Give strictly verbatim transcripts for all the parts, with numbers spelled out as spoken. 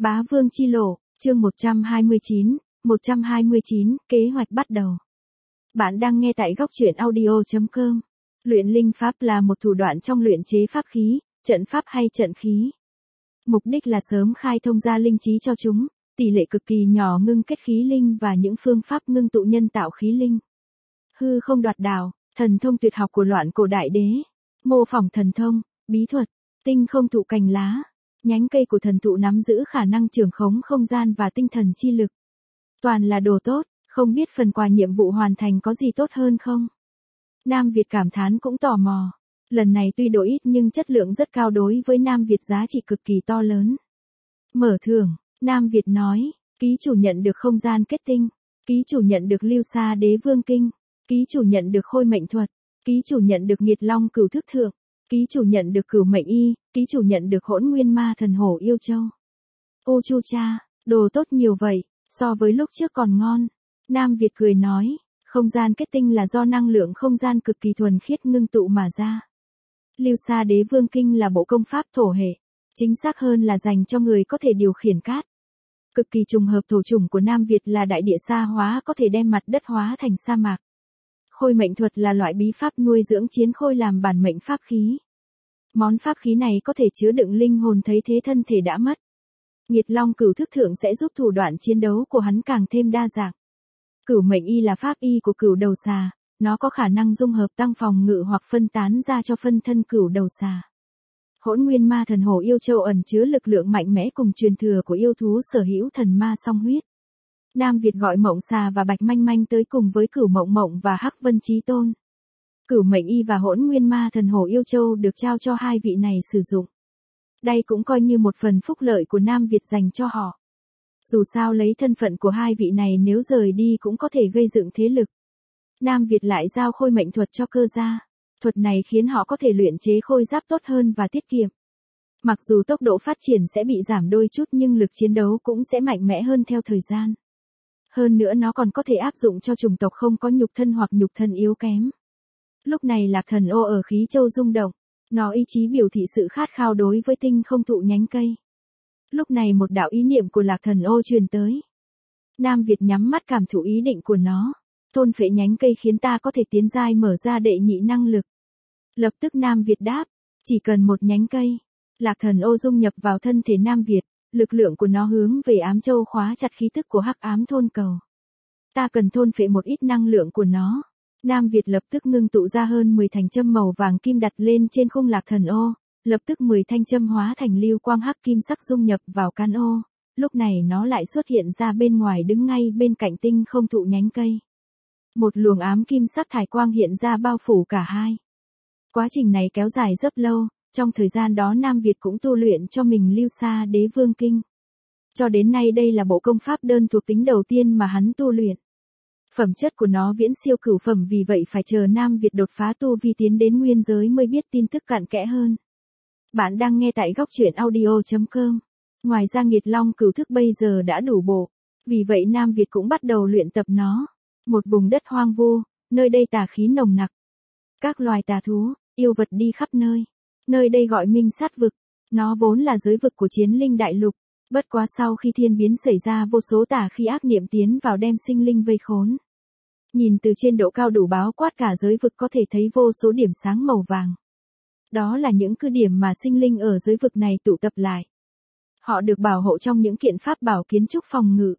Bá Vương Chi Lộ, chương một trăm hai mươi chín, một trăm hai mươi chín, kế hoạch bắt đầu. Bạn đang nghe tại góc truyện audio chấm com. Luyện linh pháp là một thủ đoạn trong luyện chế pháp khí, trận pháp hay trận khí. Mục đích là sớm khai thông ra linh trí cho chúng, tỷ lệ cực kỳ nhỏ ngưng kết khí linh và những phương pháp ngưng tụ nhân tạo khí linh. Hư không đoạt đào, thần thông tuyệt học của loạn cổ đại đế. Mô phỏng thần thông, bí thuật, tinh không thụ cành lá. Nhánh cây của thần thụ nắm giữ khả năng trưởng khống không gian và tinh thần chi lực. Toàn là đồ tốt, không biết phần quà nhiệm vụ hoàn thành có gì tốt hơn không? Nam Việt cảm thán cũng tò mò. Lần này tuy độ ít nhưng chất lượng rất cao, đối với Nam Việt giá trị cực kỳ to lớn. Mở thưởng, Nam Việt nói, ký chủ nhận được không gian kết tinh, ký chủ nhận được Lưu Sa Đế Vương Kinh, ký chủ nhận được khôi mệnh thuật, ký chủ nhận được Nghiệt Long Cửu Thức Thượng, ký chủ nhận được Cửu Mệnh Y, ký chủ nhận được Hỗn Nguyên Ma Thần Hổ Yêu Châu. Ô chu cha, đồ tốt nhiều vậy, so với lúc trước còn ngon. Nam Việt cười nói, không gian kết tinh là do năng lượng không gian cực kỳ thuần khiết ngưng tụ mà ra. Lưu Sa Đế Vương Kinh là bộ công pháp thổ hệ, chính xác hơn là dành cho người có thể điều khiển cát. Cực kỳ trùng hợp, thổ chủng của Nam Việt là đại địa sa hóa, có thể đem mặt đất hóa thành sa mạc. Khôi mệnh thuật là loại bí pháp nuôi dưỡng chiến khôi làm bản mệnh pháp khí. Món pháp khí này có thể chứa đựng linh hồn thấy thế thân thể đã mất. Nghiệt Long Cửu Thức Thượng sẽ giúp thủ đoạn chiến đấu của hắn càng thêm đa dạng. Cửu Mệnh Y là pháp y của cửu đầu xà, nó có khả năng dung hợp tăng phòng ngự hoặc phân tán ra cho phân thân cửu đầu xà. Hỗn Nguyên Ma Thần Hổ Yêu Châu ẩn chứa lực lượng mạnh mẽ cùng truyền thừa của yêu thú sở hữu thần ma song huyết. Nam Việt gọi Mộng Xà và Bạch Manh Manh tới cùng với Cửu Mộng Mộng và Hắc Vân Chí Tôn. Cửu Mệnh Y và Hỗn Nguyên Ma Thần Hổ Yêu Châu được trao cho hai vị này sử dụng. Đây cũng coi như một phần phúc lợi của Nam Việt dành cho họ. Dù sao lấy thân phận của hai vị này nếu rời đi cũng có thể gây dựng thế lực. Nam Việt lại giao khôi mệnh thuật cho cơ gia. Thuật này khiến họ có thể luyện chế khôi giáp tốt hơn và tiết kiệm. Mặc dù tốc độ phát triển sẽ bị giảm đôi chút nhưng lực chiến đấu cũng sẽ mạnh mẽ hơn theo thời gian. Hơn nữa nó còn có thể áp dụng cho chủng tộc không có nhục thân hoặc nhục thân yếu kém. Lúc này Lạc Thần Ô ở khí châu rung động, nó ý chí biểu thị sự khát khao đối với tinh không thụ nhánh cây. Lúc này một đạo ý niệm của Lạc Thần Ô truyền tới. Nam Việt nhắm mắt cảm thụ ý định của nó. Thôn phệ nhánh cây khiến ta có thể tiến giai mở ra đệ nhị năng lực. Lập tức Nam Việt đáp, chỉ cần một nhánh cây. Lạc Thần Ô dung nhập vào thân thể Nam Việt, lực lượng của nó hướng về ám châu khóa chặt khí tức của hắc ám thôn cầu. Ta cần thôn phệ một ít năng lượng của nó. Nam Việt lập tức ngưng tụ ra hơn mười thành châm màu vàng kim đặt lên trên khung Lạc Thần Ô, lập tức mười thanh châm hóa thành lưu quang hắc kim sắc dung nhập vào can ô, lúc này nó lại xuất hiện ra bên ngoài đứng ngay bên cạnh tinh không thụ nhánh cây. Một luồng ám kim sắc thải quang hiện ra bao phủ cả hai. Quá trình này kéo dài rất lâu, trong thời gian đó Nam Việt cũng tu luyện cho mình Lưu Sa Đế Vương Kinh. Cho đến nay đây là bộ công pháp đơn thuộc tính đầu tiên mà hắn tu luyện. Phẩm chất của nó viễn siêu cửu phẩm, vì vậy phải chờ Nam Việt đột phá tu vi tiến đến nguyên giới mới biết tin tức cặn kẽ hơn. Bạn đang nghe tại góc truyện audio chấm com. Ngoài ra Nghiệt Long Cửu Thức bây giờ đã đủ bộ, vì vậy Nam Việt cũng bắt đầu luyện tập nó. Một vùng đất hoang vu, nơi đây tà khí nồng nặc. Các loài tà thú, yêu vật đi khắp nơi. Nơi đây gọi Minh Sát Vực. Nó vốn là giới vực của Chiến Linh Đại Lục. Bất quá sau khi thiên biến xảy ra, vô số tà khí ác niệm tiến vào đem sinh linh vây khốn. Nhìn từ trên độ cao đủ báo quát cả giới vực có thể thấy vô số điểm sáng màu vàng. Đó là những cứ điểm mà sinh linh ở giới vực này tụ tập lại. Họ được bảo hộ trong những kiện pháp bảo kiến trúc phòng ngự.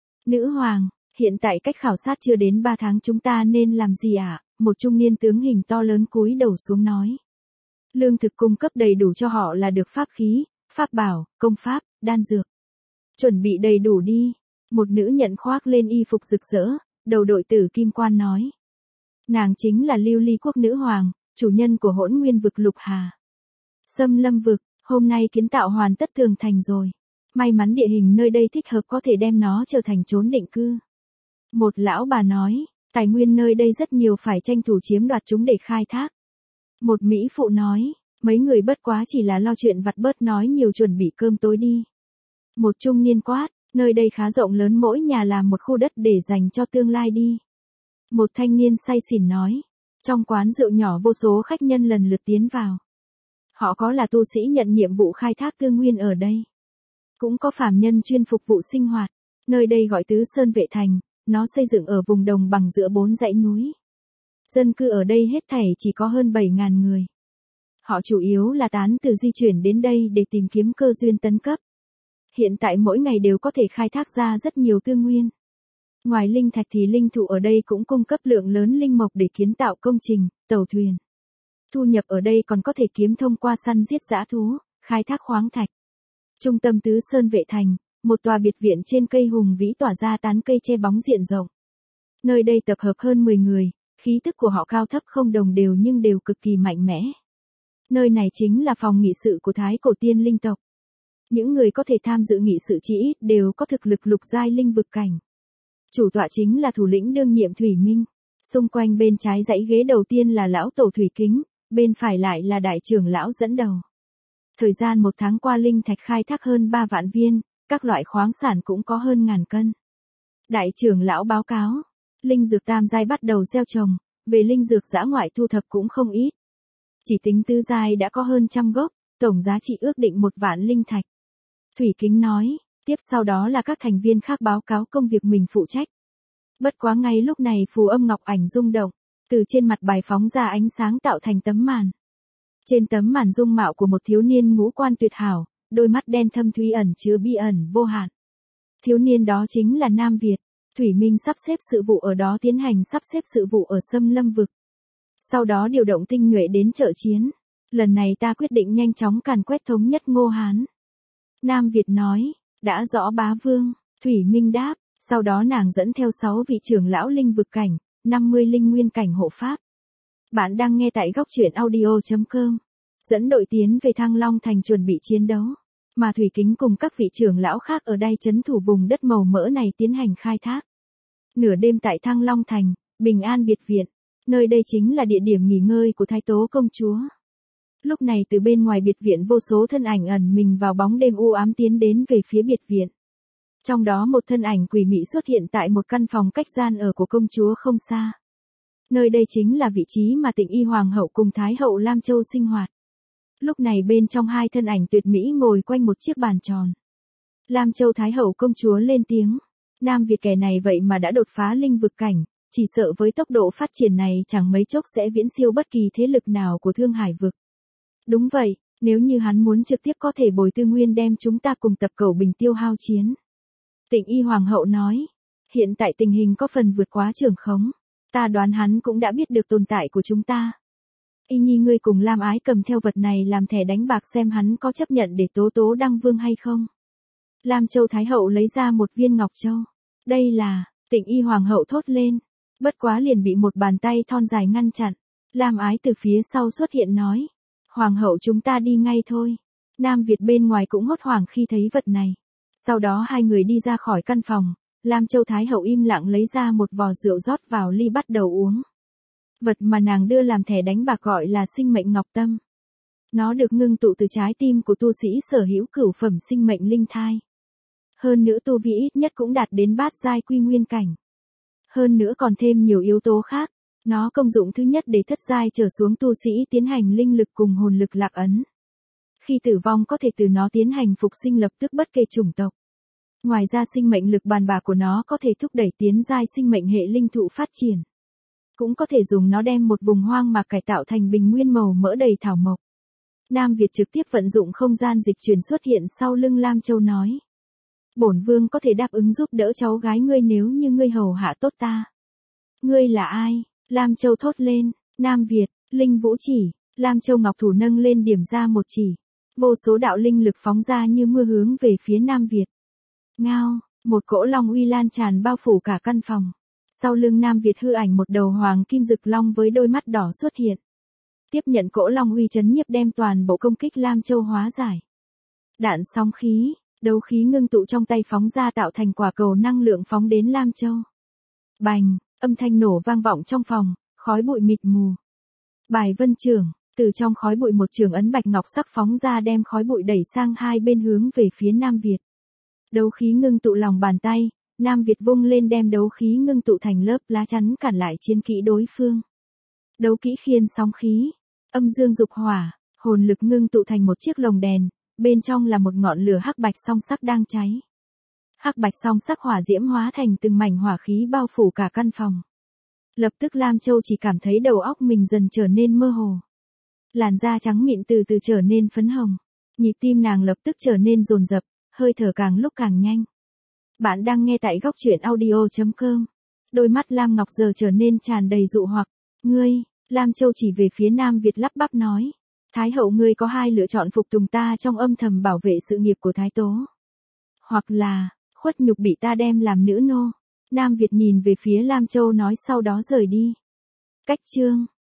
Nữ hoàng, hiện tại cách khảo sát chưa đến ba tháng, chúng ta nên làm gì ạ? À? Một trung niên tướng hình to lớn cúi đầu xuống nói. Lương thực cung cấp đầy đủ cho họ là được, pháp khí, pháp bảo, công pháp, đan dược. Chuẩn bị đầy đủ đi. Một nữ nhận khoác lên y phục rực rỡ, đầu đội tử kim quan nói. Nàng chính là Lưu Ly Quốc nữ hoàng, chủ nhân của Hỗn Nguyên vực Lục Hà. Xâm Lâm vực, hôm nay kiến tạo hoàn tất tường thành rồi. May mắn địa hình nơi đây thích hợp, có thể đem nó trở thành chốn định cư. Một lão bà nói, tài nguyên nơi đây rất nhiều, phải tranh thủ chiếm đoạt chúng để khai thác. Một mỹ phụ nói, mấy người bất quá chỉ là lo chuyện vặt, bớt nói nhiều, chuẩn bị cơm tối đi. Một trung niên quát, nơi đây khá rộng lớn, mỗi nhà làm một khu đất để dành cho tương lai đi. Một thanh niên say xỉn nói, trong quán rượu nhỏ vô số khách nhân lần lượt tiến vào. Họ có là tu sĩ nhận nhiệm vụ khai thác tư nguyên ở đây. Cũng có phàm nhân chuyên phục vụ sinh hoạt. Nơi đây gọi Tứ Sơn Vệ Thành, nó xây dựng ở vùng đồng bằng giữa bốn dãy núi. Dân cư ở đây hết thảy chỉ có hơn bảy nghìn người. Họ chủ yếu là tán từ di chuyển đến đây để tìm kiếm cơ duyên tấn cấp. Hiện tại mỗi ngày đều có thể khai thác ra rất nhiều tư nguyên. Ngoài linh thạch thì linh thụ ở đây cũng cung cấp lượng lớn linh mộc để kiến tạo công trình, tàu thuyền. Thu nhập ở đây còn có thể kiếm thông qua săn giết dã thú, khai thác khoáng thạch. Trung tâm Tứ Sơn Vệ Thành, một tòa biệt viện trên cây hùng vĩ tỏa ra tán cây che bóng diện rộng. Nơi đây tập hợp hơn mười người, khí tức của họ cao thấp không đồng đều nhưng đều cực kỳ mạnh mẽ. Nơi này chính là phòng nghị sự của Thái Cổ Tiên Linh tộc. Những người có thể tham dự nghị sự chỉ ít đều có thực lực lục giai linh vực cảnh. Chủ tọa chính là thủ lĩnh đương nhiệm Thủy Minh. Xung quanh bên trái dãy ghế đầu tiên là lão tổ Thủy Kính, bên phải lại là đại trưởng lão dẫn đầu. Thời gian một tháng qua linh thạch khai thác hơn ba vạn viên, các loại khoáng sản cũng có hơn ngàn cân. Đại trưởng lão báo cáo, linh dược tam giai bắt đầu gieo trồng, về linh dược dã ngoại thu thập cũng không ít. Chỉ tính tứ giai đã có hơn trăm gốc, tổng giá trị ước định một vạn linh thạch. Thủy Kính nói, tiếp sau đó là các thành viên khác báo cáo công việc mình phụ trách. Bất quá ngay lúc này phù âm ngọc ảnh rung động, từ trên mặt bài phóng ra ánh sáng tạo thành tấm màn. Trên tấm màn dung mạo của một thiếu niên ngũ quan tuyệt hảo, đôi mắt đen thâm thúy ẩn chứa bi ẩn vô hạn. Thiếu niên đó chính là Nam Việt. Thủy Minh sắp xếp sự vụ ở đó tiến hành sắp xếp sự vụ ở Xâm Lâm vực. Sau đó điều động tinh nhuệ đến trợ chiến. Lần này ta quyết định nhanh chóng càn quét thống nhất Ngô Hán. Nam Việt nói, đã rõ bá vương. Thủy Minh đáp, sau đó nàng dẫn theo sáu vị trưởng lão linh vực cảnh, năm mươi linh nguyên cảnh hộ pháp. Bạn đang nghe tại góc truyện audio chấm com. Dẫn đội tiến về Thăng Long Thành chuẩn bị chiến đấu. Mà Thủy Kính cùng các vị trưởng lão khác ở đây trấn thủ vùng đất màu mỡ này tiến hành khai thác. Nửa đêm tại Thăng Long Thành, Bình An biệt viện. Nơi đây chính là địa điểm nghỉ ngơi của Thái Tố công chúa. Lúc này từ bên ngoài biệt viện vô số thân ảnh ẩn mình vào bóng đêm u ám tiến đến về phía biệt viện. Trong đó một thân ảnh quỷ mị xuất hiện tại một căn phòng cách gian ở của công chúa không xa. Nơi đây chính là vị trí mà Tịnh Y Hoàng hậu cùng Thái hậu Lam Châu sinh hoạt. Lúc này bên trong hai thân ảnh tuyệt mỹ ngồi quanh một chiếc bàn tròn. Lam Châu Thái hậu công chúa lên tiếng. Nam Việt kẻ này vậy mà đã đột phá linh vực cảnh, chỉ sợ với tốc độ phát triển này chẳng mấy chốc sẽ viễn siêu bất kỳ thế lực nào của Thương Hải vực. Đúng vậy, nếu như hắn muốn trực tiếp có thể bồi tư nguyên đem chúng ta cùng tập Cẩu Bình tiêu hao chiến. Tịnh Y Hoàng hậu nói, hiện tại tình hình có phần vượt quá trưởng khống, ta đoán hắn cũng đã biết được tồn tại của chúng ta. Y Nhi ngươi cùng Lam Ái cầm theo vật này làm thẻ đánh bạc xem hắn có chấp nhận để tố tố đăng vương hay không. Lam Châu Thái hậu lấy ra một viên ngọc châu. Đây là, Tịnh Y Hoàng hậu thốt lên. Bất quá liền bị một bàn tay thon dài ngăn chặn. Lam Ái từ phía sau xuất hiện nói. Hoàng hậu chúng ta đi ngay thôi. Nam Việt bên ngoài cũng hốt hoảng khi thấy vật này. Sau đó hai người đi ra khỏi căn phòng. Lam Châu Thái hậu im lặng lấy ra một vò rượu rót vào ly bắt đầu uống. Vật mà nàng đưa làm thẻ đánh bạc gọi là sinh mệnh ngọc tâm. Nó được ngưng tụ từ trái tim của tu sĩ sở hữu cửu phẩm sinh mệnh linh thai. Hơn nữa tu vi ít nhất cũng đạt đến bát giai quy nguyên cảnh. Hơn nữa còn thêm nhiều yếu tố khác. Nó công dụng thứ nhất để thất giai trở xuống tu sĩ tiến hành linh lực cùng hồn lực lạc ấn. Khi tử vong có thể từ nó tiến hành phục sinh lập tức bất kể chủng tộc. Ngoài ra sinh mệnh lực bàn bạc của nó có thể thúc đẩy tiến giai sinh mệnh hệ linh thụ phát triển. Cũng có thể dùng nó đem một vùng hoang mạc cải tạo thành bình nguyên màu mỡ đầy thảo mộc. Nam Việt trực tiếp vận dụng không gian dịch chuyển xuất hiện sau lưng Lam Châu nói. Bổn vương có thể đáp ứng giúp đỡ cháu gái ngươi nếu như ngươi hầu hạ tốt ta. Ngươi là ai? Lam Châu thốt lên. Nam Việt, Linh Vũ Chỉ. Lam Châu ngọc thủ nâng lên điểm ra một chỉ. Vô số đạo linh lực phóng ra như mưa hướng về phía Nam Việt. Ngao, một cỗ long uy lan tràn bao phủ cả căn phòng. Sau lưng Nam Việt hư ảnh một đầu hoàng kim rực long với đôi mắt đỏ xuất hiện. Tiếp nhận cỗ long uy chấn nhiếp đem toàn bộ công kích Lam Châu hóa giải. Đạn sóng khí, đấu khí ngưng tụ trong tay phóng ra tạo thành quả cầu năng lượng phóng đến Lam Châu. Bành, âm thanh nổ vang vọng trong phòng, khói bụi mịt mù. Bài vân trưởng, từ trong khói bụi một trường ấn bạch ngọc sắc phóng ra đem khói bụi đẩy sang hai bên hướng về phía Nam Việt. Đấu khí ngưng tụ lòng bàn tay, Nam Việt vung lên đem đấu khí ngưng tụ thành lớp lá chắn cản lại chiến kỹ đối phương. Đấu kỹ khiên sóng khí, âm dương dục hỏa, hồn lực ngưng tụ thành một chiếc lồng đèn, Bên trong là một ngọn lửa hắc bạch song sắc đang cháy. Hắc bạch song sắc hỏa diễm hóa thành từng mảnh hỏa khí bao phủ cả căn phòng. Lập tức Lam Châu chỉ cảm thấy đầu óc mình dần trở nên mơ hồ. Làn da trắng mịn từ từ trở nên phấn hồng. Nhịp tim nàng lập tức trở nên dồn dập, hơi thở càng lúc càng nhanh. Bạn đang nghe tại góc truyện audio chấm com. Đôi mắt Lam Ngọc giờ trở nên tràn đầy dụ hoặc. Ngươi, Lam Châu chỉ về phía Nam Việt lắp bắp nói. Thái hậu ngươi có hai lựa chọn, phục tùng ta trong âm thầm bảo vệ sự nghiệp của Thái Tố. Hoặc là, khuất nhục bị ta đem làm nữ nô. Nam Việt nhìn về phía Lam Châu nói sau đó rời đi. Cách chương